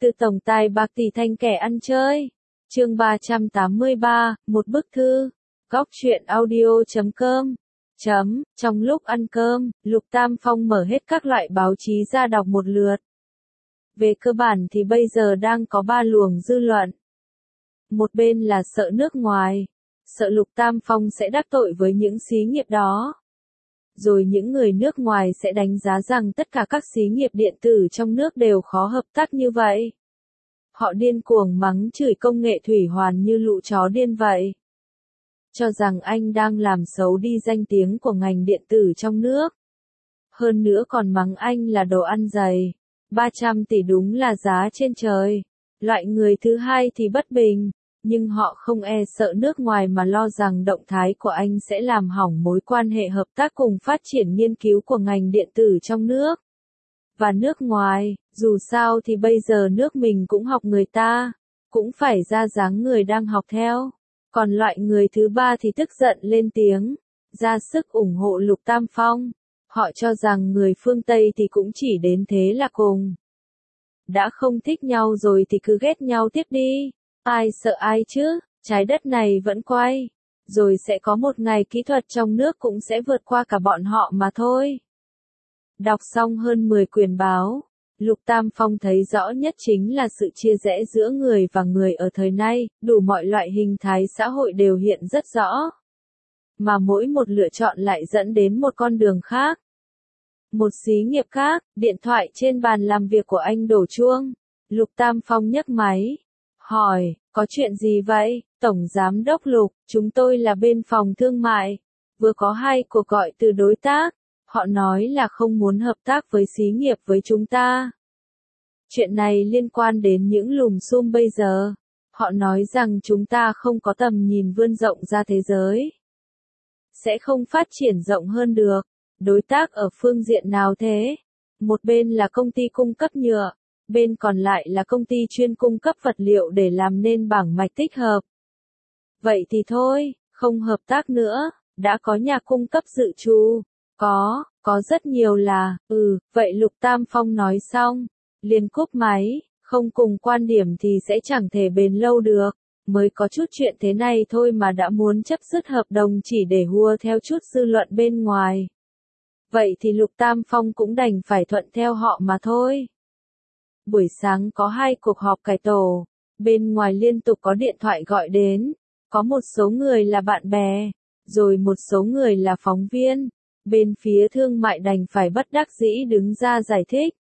Từ tổng tài bạc tỷ thành kẻ ăn chơi. Chương 383, một bức thư. Góc truyện audio.com. Trong lúc ăn cơm, Lục Tam Phong mở hết các loại báo chí ra đọc một lượt. Về cơ bản thì bây giờ đang có 3 luồng dư luận. Một bên là sợ nước ngoài, sợ Lục Tam Phong sẽ đắc tội với những xí nghiệp đó. Rồi những người nước ngoài sẽ đánh giá rằng tất cả các xí nghiệp điện tử trong nước đều khó hợp tác như vậy. Họ điên cuồng mắng chửi công nghệ thủy hoàn như lũ chó điên vậy. Cho rằng anh đang làm xấu đi danh tiếng của ngành điện tử trong nước. Hơn nữa còn mắng anh là đồ ăn dày. 300 tỷ đúng là giá trên trời. Loại người thứ hai thì bất bình. Nhưng họ không e sợ nước ngoài mà lo rằng động thái của anh sẽ làm hỏng mối quan hệ hợp tác cùng phát triển nghiên cứu của ngành điện tử trong nước. Và nước ngoài, dù sao thì bây giờ nước mình cũng học người ta, cũng phải ra dáng người đang học theo. Còn loại người thứ ba thì tức giận lên tiếng, ra sức ủng hộ Lục Tam Phong. Họ cho rằng người phương Tây thì cũng chỉ đến thế là cùng. Đã không thích nhau rồi thì cứ ghét nhau tiếp đi. Ai sợ ai chứ, trái đất này vẫn quay. Rồi sẽ có một ngày kỹ thuật trong nước cũng sẽ vượt qua cả bọn họ mà thôi. Đọc xong hơn 10 quyển báo, Lục Tam Phong thấy rõ nhất chính là sự chia rẽ giữa người và người ở thời nay, đủ mọi loại hình thái xã hội đều hiện rất rõ. Mà mỗi một lựa chọn lại dẫn đến một con đường khác. Một xí nghiệp khác, điện thoại trên bàn làm việc của anh đổ chuông. Lục Tam Phong nhấc máy. Hỏi, có chuyện gì vậy? Tổng Giám đốc Lục, chúng tôi là bên phòng thương mại. Vừa có 2 cuộc gọi từ đối tác. Họ nói là không muốn hợp tác với xí nghiệp với chúng ta. Chuyện này liên quan đến những lùm xùm bây giờ. Họ nói rằng chúng ta không có tầm nhìn vươn rộng ra thế giới. Sẽ không phát triển rộng hơn được. Đối tác ở phương diện nào thế? Một bên là công ty cung cấp nhựa, bên còn lại là công ty chuyên cung cấp vật liệu để làm nên bảng mạch tích hợp. Vậy thì thôi, không hợp tác nữa, đã có nhà cung cấp dự trù. Có rất nhiều là, vậy Lục Tam Phong nói xong, liền cúp máy, không cùng quan điểm thì sẽ chẳng thể bền lâu được, mới có chút chuyện thế này thôi mà đã muốn chấm dứt hợp đồng chỉ để hùa theo chút dư luận bên ngoài. Vậy thì Lục Tam Phong cũng đành phải thuận theo họ mà thôi. Buổi sáng có 2 cuộc họp cải tổ, bên ngoài liên tục có điện thoại gọi đến, có một số người là bạn bè, rồi một số người là phóng viên. Bên phía thương mại đành phải bất đắc dĩ đứng ra giải thích.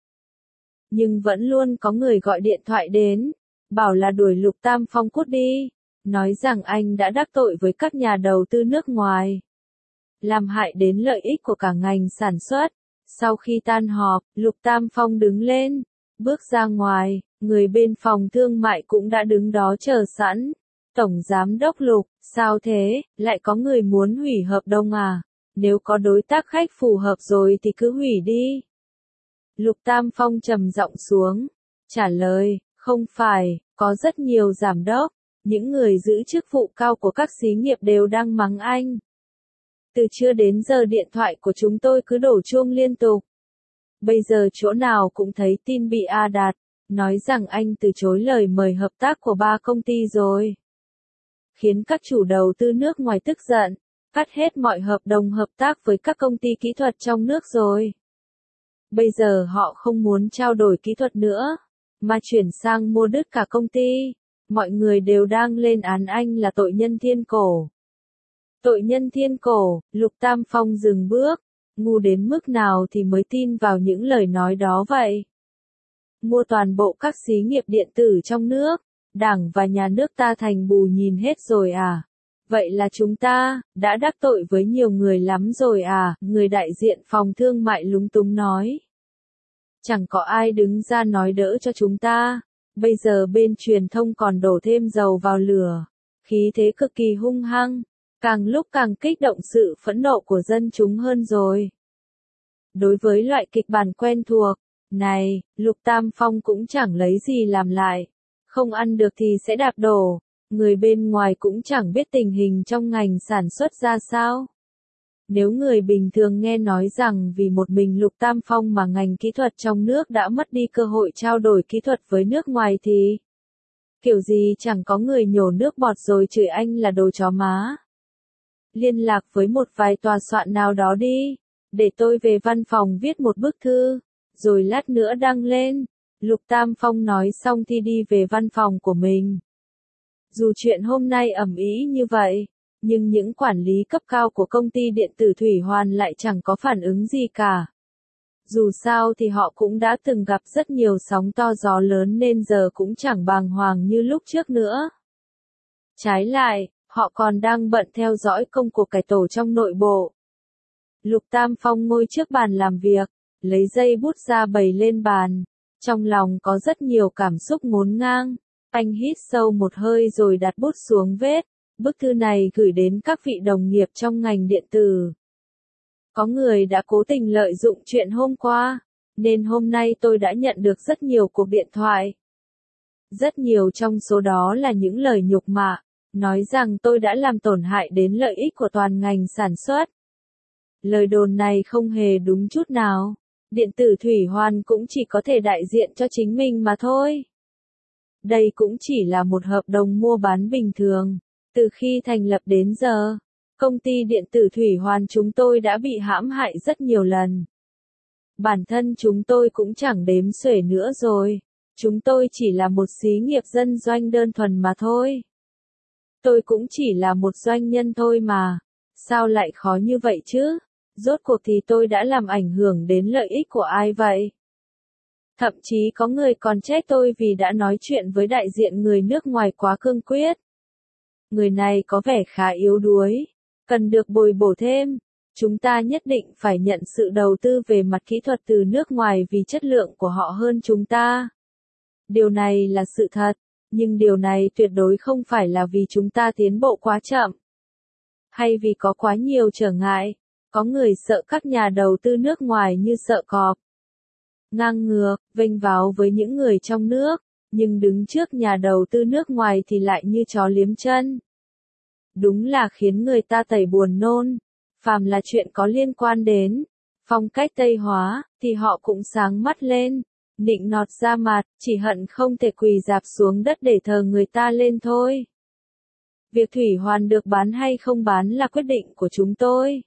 Nhưng vẫn luôn có người gọi điện thoại đến, bảo là đuổi Lục Tam Phong cút đi, nói rằng anh đã đắc tội với các nhà đầu tư nước ngoài, làm hại đến lợi ích của cả ngành sản xuất. Sau khi tan họp, Lục Tam Phong đứng lên, bước ra ngoài, người bên phòng thương mại cũng đã đứng đó chờ sẵn. Tổng Giám đốc Lục, sao thế, lại có người muốn hủy hợp đồng à? Nếu có đối tác khách phù hợp rồi thì cứ hủy đi. Lục Tam Phong trầm giọng xuống, trả lời, không phải, có rất nhiều giám đốc, những người giữ chức vụ cao của các xí nghiệp đều đang mắng anh. Từ trưa đến giờ điện thoại của chúng tôi cứ đổ chuông liên tục. Bây giờ chỗ nào cũng thấy tin bị đặt, nói rằng anh từ chối lời mời hợp tác của 3 công ty rồi. Khiến các chủ đầu tư nước ngoài tức giận. Cắt hết mọi hợp đồng hợp tác với các công ty kỹ thuật trong nước rồi. Bây giờ họ không muốn trao đổi kỹ thuật nữa, mà chuyển sang mua đứt cả công ty. Mọi người đều đang lên án anh là tội nhân thiên cổ. Tội nhân thiên cổ, Lục Tam Phong dừng bước, ngu đến mức nào thì mới tin vào những lời nói đó vậy. Mua toàn bộ các xí nghiệp điện tử trong nước, Đảng và nhà nước ta thành bù nhìn hết rồi à? Vậy là chúng ta đã đắc tội với nhiều người lắm rồi à? Người đại diện phòng thương mại lúng túng nói. Chẳng có ai đứng ra nói đỡ cho chúng ta. Bây giờ bên truyền thông còn đổ thêm dầu vào lửa. Khí thế cực kỳ hung hăng. Càng lúc càng kích động sự phẫn nộ của dân chúng hơn rồi. Đối với loại kịch bản quen thuộc này, Lục Tam Phong cũng chẳng lấy gì làm lại. Không ăn được thì sẽ đạp đổ. Người bên ngoài cũng chẳng biết tình hình trong ngành sản xuất ra sao. Nếu người bình thường nghe nói rằng vì một mình Lục Tam Phong mà ngành kỹ thuật trong nước đã mất đi cơ hội trao đổi kỹ thuật với nước ngoài thì kiểu gì chẳng có người nhổ nước bọt rồi chửi anh là đồ chó má. Liên lạc với một vài tòa soạn nào đó đi, để tôi về văn phòng viết một bức thư, rồi lát nữa đăng lên. Lục Tam Phong nói xong thì đi về văn phòng của mình. Dù chuyện hôm nay ầm ĩ như vậy, nhưng những quản lý cấp cao của công ty điện tử Thủy Hoàn lại chẳng có phản ứng gì cả. Dù sao thì họ cũng đã từng gặp rất nhiều sóng to gió lớn nên giờ cũng chẳng bàng hoàng như lúc trước nữa. Trái lại, họ còn đang bận theo dõi công cuộc cải tổ trong nội bộ. Lục Tam Phong ngồi trước bàn làm việc, lấy giấy bút ra bày lên bàn. Trong lòng có rất nhiều cảm xúc ngổn ngang. Anh hít sâu một hơi rồi đặt bút xuống vết. Bức thư này gửi đến các vị đồng nghiệp trong ngành điện tử. Có người đã cố tình lợi dụng chuyện hôm qua, nên hôm nay tôi đã nhận được rất nhiều cuộc điện thoại. Rất nhiều trong số đó là những lời nhục mạ, nói rằng tôi đã làm tổn hại đến lợi ích của toàn ngành sản xuất. Lời đồn này không hề đúng chút nào. Điện tử Thủy Hoàn cũng chỉ có thể đại diện cho chính mình mà thôi. Đây cũng chỉ là một hợp đồng mua bán bình thường. Từ khi thành lập đến giờ, công ty điện tử Thủy Hoàn chúng tôi đã bị hãm hại rất nhiều lần. Bản thân chúng tôi cũng chẳng đếm xuể nữa rồi. Chúng tôi chỉ là một xí nghiệp dân doanh đơn thuần mà thôi. Tôi cũng chỉ là một doanh nhân thôi mà. Sao lại khó như vậy chứ? Rốt cuộc thì tôi đã làm ảnh hưởng đến lợi ích của ai vậy? Thậm chí có người còn trách tôi vì đã nói chuyện với đại diện người nước ngoài quá cương quyết. Người này có vẻ khá yếu đuối, cần được bồi bổ thêm. Chúng ta nhất định phải nhận sự đầu tư về mặt kỹ thuật từ nước ngoài vì chất lượng của họ hơn chúng ta. Điều này là sự thật, nhưng điều này tuyệt đối không phải là vì chúng ta tiến bộ quá chậm, hay vì có quá nhiều trở ngại. Có người sợ các nhà đầu tư nước ngoài như sợ cọp. Ngang ngược, vênh váo với những người trong nước, nhưng đứng trước nhà đầu tư nước ngoài thì lại như chó liếm chân. Đúng là khiến người ta tẩy buồn nôn. Phàm là chuyện có liên quan đến phong cách Tây hóa, thì họ cũng sáng mắt lên, nịnh nọt ra mặt, chỉ hận không thể quỳ rạp xuống đất để thờ người ta lên thôi. Việc Thủy Hoàn được bán hay không bán là quyết định của chúng tôi.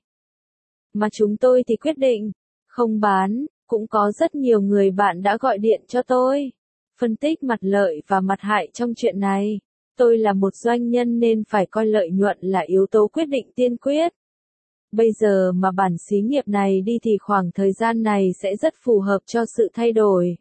Mà chúng tôi thì quyết định không bán. Cũng có rất nhiều người bạn đã gọi điện cho tôi, phân tích mặt lợi và mặt hại trong chuyện này. Tôi là một doanh nhân nên phải coi lợi nhuận là yếu tố quyết định tiên quyết. Bây giờ mà bản xí nghiệp này đi thì khoảng thời gian này sẽ rất phù hợp cho sự thay đổi.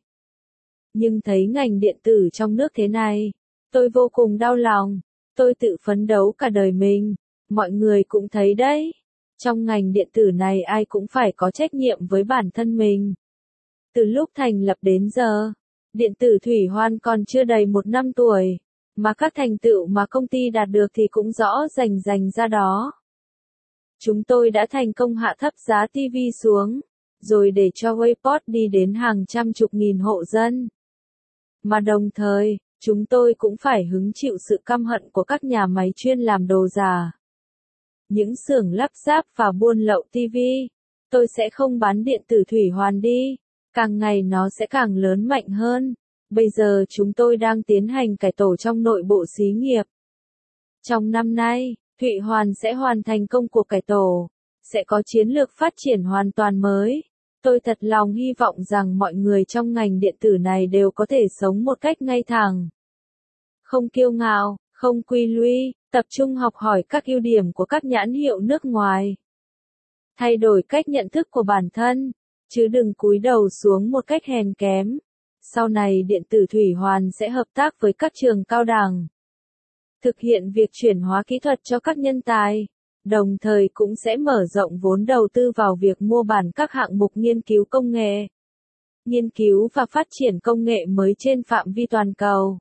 Nhưng thấy ngành điện tử trong nước thế này, tôi vô cùng đau lòng. Tôi tự phấn đấu cả đời mình, mọi người cũng thấy đấy. Trong ngành điện tử này ai cũng phải có trách nhiệm với bản thân mình. Từ lúc thành lập đến giờ, điện tử Thủy Hoàn còn chưa đầy 1 năm tuổi, mà các thành tựu mà công ty đạt được thì cũng rõ rành ra đó. Chúng tôi đã thành công hạ thấp giá TV xuống, rồi để cho Waypod đi đến hàng trăm chục nghìn hộ dân. Mà đồng thời, chúng tôi cũng phải hứng chịu sự căm hận của các nhà máy chuyên làm đồ giả. Những xưởng lắp ráp và buôn lậu TV. Tôi sẽ không bán điện tử Thủy Hoàn đi. Càng ngày nó sẽ càng lớn mạnh hơn. Bây giờ chúng tôi đang tiến hành cải tổ trong nội bộ xí nghiệp. Trong năm nay, Thủy Hoàn sẽ hoàn thành công cuộc cải tổ, sẽ có chiến lược phát triển hoàn toàn mới. Tôi thật lòng hy vọng rằng mọi người trong ngành điện tử này đều có thể sống một cách ngay thẳng. Không kiêu ngạo, không quy lũy, tập trung học hỏi các ưu điểm của các nhãn hiệu nước ngoài. Thay đổi cách nhận thức của bản thân, chứ đừng cúi đầu xuống một cách hèn kém. Sau này điện tử Thủy Hoàn sẽ hợp tác với các trường cao đẳng, thực hiện việc chuyển hóa kỹ thuật cho các nhân tài, đồng thời cũng sẽ mở rộng vốn đầu tư vào việc mua bán các hạng mục nghiên cứu công nghệ, nghiên cứu và phát triển công nghệ mới trên phạm vi toàn cầu,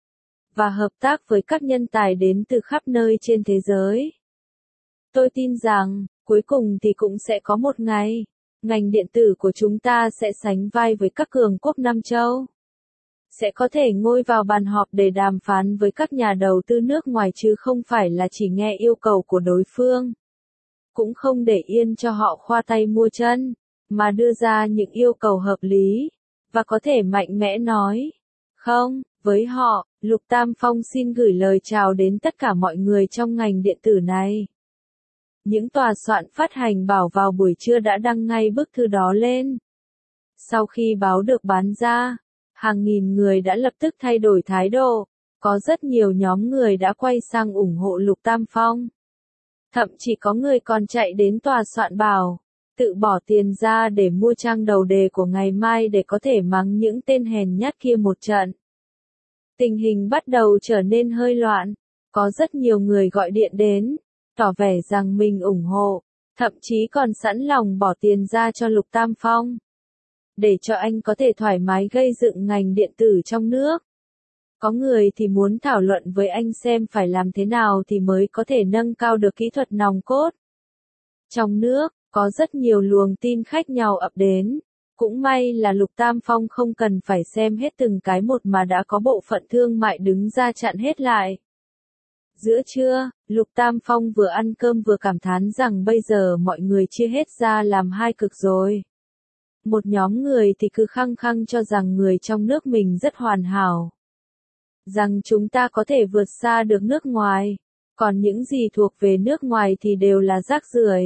và hợp tác với các nhân tài đến từ khắp nơi trên thế giới. Tôi tin rằng, cuối cùng thì cũng sẽ có một ngày, ngành điện tử của chúng ta sẽ sánh vai với các cường quốc Nam Châu. Sẽ có thể ngồi vào bàn họp để đàm phán với các nhà đầu tư nước ngoài chứ không phải là chỉ nghe yêu cầu của đối phương. cũng không để yên cho họ khoa tay mua chân, mà đưa ra những yêu cầu hợp lý, và có thể mạnh mẽ nói không với họ. Lục Tam Phong xin gửi lời chào đến tất cả mọi người trong ngành điện tử này. Những tòa soạn phát hành bảo vào buổi trưa đã đăng ngay bức thư đó lên. Sau khi báo được bán ra, hàng nghìn người đã lập tức thay đổi thái độ. Có rất nhiều nhóm người đã quay sang ủng hộ Lục Tam Phong. Thậm chí có người còn chạy đến tòa soạn bảo, tự bỏ tiền ra để mua trang đầu đề của ngày mai để có thể mắng những tên hèn nhát kia một trận. Tình hình bắt đầu trở nên hơi loạn, có rất nhiều người gọi điện đến, tỏ vẻ rằng mình ủng hộ, thậm chí còn sẵn lòng bỏ tiền ra cho Lục Tam Phong, để cho anh có thể thoải mái gây dựng ngành điện tử trong nước. Có người thì muốn thảo luận với anh xem phải làm thế nào thì mới có thể nâng cao được kỹ thuật nòng cốt. Trong nước, có rất nhiều luồng tin khác nhau ập đến. Cũng may là Lục Tam Phong không cần phải xem hết từng cái một mà đã có bộ phận thương mại đứng ra chặn hết lại. Giữa trưa, Lục Tam Phong vừa ăn cơm vừa cảm thán rằng bây giờ mọi người chia hết ra làm hai cực rồi. Một nhóm người thì cứ khăng khăng cho rằng người trong nước mình rất hoàn hảo, rằng chúng ta có thể vượt xa được nước ngoài, còn những gì thuộc về nước ngoài thì đều là rác rưởi.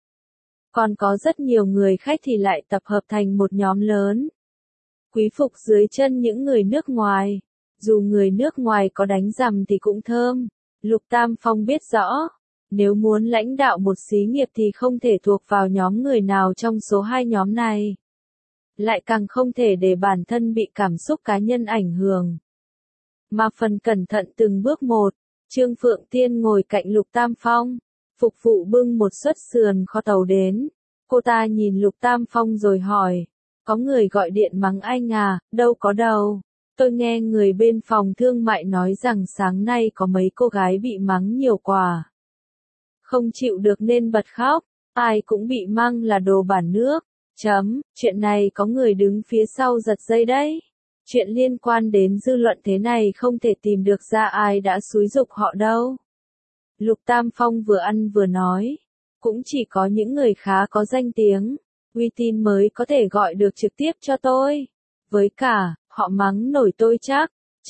Còn có rất nhiều người khách thì lại tập hợp thành một nhóm lớn, quý phục dưới chân những người nước ngoài. Dù người nước ngoài có đánh rằm thì cũng thơm. Lục Tam Phong biết rõ, nếu muốn lãnh đạo một xí nghiệp thì không thể thuộc vào nhóm người nào trong số hai nhóm này. Lại càng không thể để bản thân bị cảm xúc cá nhân ảnh hưởng, mà phần cẩn thận từng bước một. Trương Phượng Tiên ngồi cạnh Lục Tam Phong, phục vụ bưng một suất sườn kho tàu đến. Cô ta nhìn Lục Tam Phong rồi hỏi, có người gọi điện mắng anh à? Đâu có đâu. Tôi nghe người bên phòng thương mại nói rằng sáng nay có mấy cô gái bị mắng nhiều quá, không chịu được nên bật khóc, ai cũng bị mang là đồ bản nước. Chuyện này có người đứng phía sau giật dây đấy. Chuyện liên quan đến dư luận thế này không thể tìm được ra ai đã xúi giục họ đâu. Lục Tam Phong vừa ăn vừa nói, cũng chỉ có những người khá có danh tiếng, uy tín mới có thể gọi được trực tiếp cho tôi. Với cả, họ mắng nổi tôi chắc.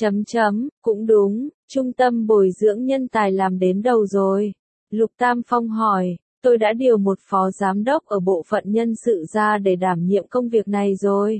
Cũng đúng, trung tâm bồi dưỡng nhân tài làm đến đầu rồi. Lục Tam Phong hỏi, tôi đã điều một phó giám đốc ở bộ phận nhân sự ra để đảm nhiệm công việc này rồi.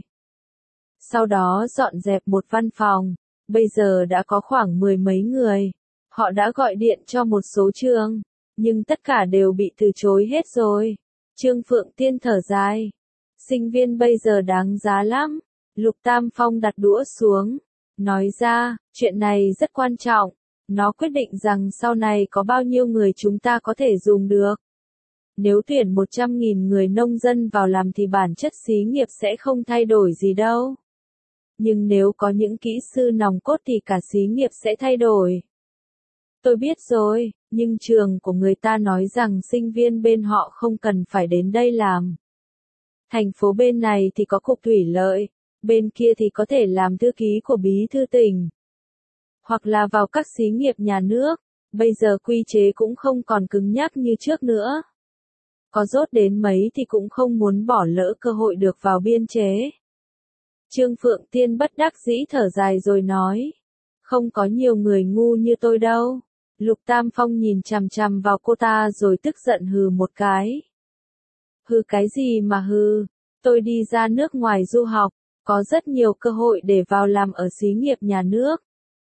Sau đó dọn dẹp một văn phòng, bây giờ đã có khoảng 10 mấy người. Họ đã gọi điện cho một số trường, nhưng tất cả đều bị từ chối hết rồi. Trương Phượng Tiên thở dài. Sinh viên bây giờ đáng giá lắm. Lục Tam Phong đặt đũa xuống, nói ra, chuyện này rất quan trọng. Nó quyết định rằng sau này có bao nhiêu người chúng ta có thể dùng được. Nếu tuyển 100.000 người nông dân vào làm thì bản chất xí nghiệp sẽ không thay đổi gì đâu. Nhưng nếu có những kỹ sư nòng cốt thì cả xí nghiệp sẽ thay đổi. Tôi biết rồi, nhưng trường của người ta nói rằng sinh viên bên họ không cần phải đến đây làm. Thành phố bên này thì có cục thủy lợi, bên kia thì có thể làm thư ký của bí thư tỉnh. Hoặc là vào các xí nghiệp nhà nước, bây giờ quy chế cũng không còn cứng nhắc như trước nữa. Có dốt đến mấy thì cũng không muốn bỏ lỡ cơ hội được vào biên chế. Trương Phượng Tiên bất đắc dĩ thở dài rồi nói, không có nhiều người ngu như tôi đâu. Lục Tam Phong nhìn chằm chằm vào cô ta rồi tức giận hừ một cái. Hừ cái gì mà hừ, tôi đi ra nước ngoài du học, có rất nhiều cơ hội để vào làm ở xí nghiệp nhà nước,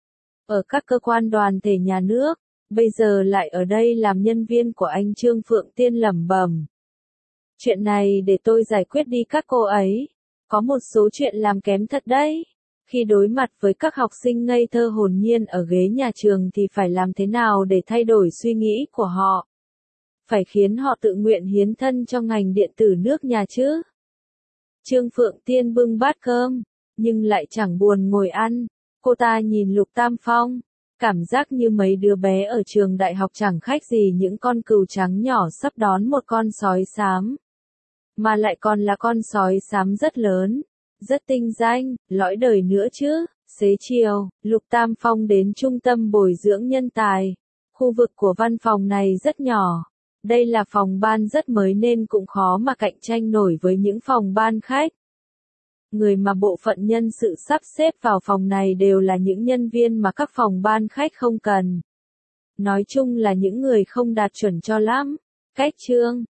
ở các cơ quan đoàn thể nhà nước, bây giờ lại ở đây làm nhân viên của anh. Trương Phượng Tiên lẩm bẩm. Chuyện này để tôi giải quyết đi các cô ấy. Có một số chuyện làm kém thật đấy. Khi đối mặt với các học sinh ngây thơ hồn nhiên ở ghế nhà trường thì phải làm thế nào để thay đổi suy nghĩ của họ? Phải khiến họ tự nguyện hiến thân cho ngành điện tử nước nhà chứ? Trương Phượng Tiên bưng bát cơm, nhưng lại chẳng buồn ngồi ăn. Cô ta nhìn Lục Tam Phong, cảm giác như mấy đứa bé ở trường đại học chẳng khác gì những con cừu trắng nhỏ sắp đón một con sói xám. Mà lại còn là con sói xám rất lớn, rất tinh danh, lõi đời nữa chứ. Xế chiều, Lục Tam Phong đến trung tâm bồi dưỡng nhân tài. Khu vực của văn phòng này rất nhỏ, Đây là phòng ban rất mới nên cũng khó mà cạnh tranh nổi với những phòng ban khác. Người mà bộ phận nhân sự sắp xếp vào phòng này đều là những nhân viên mà các phòng ban khác không cần. Nói chung là những người không đạt chuẩn cho lắm. Cách chương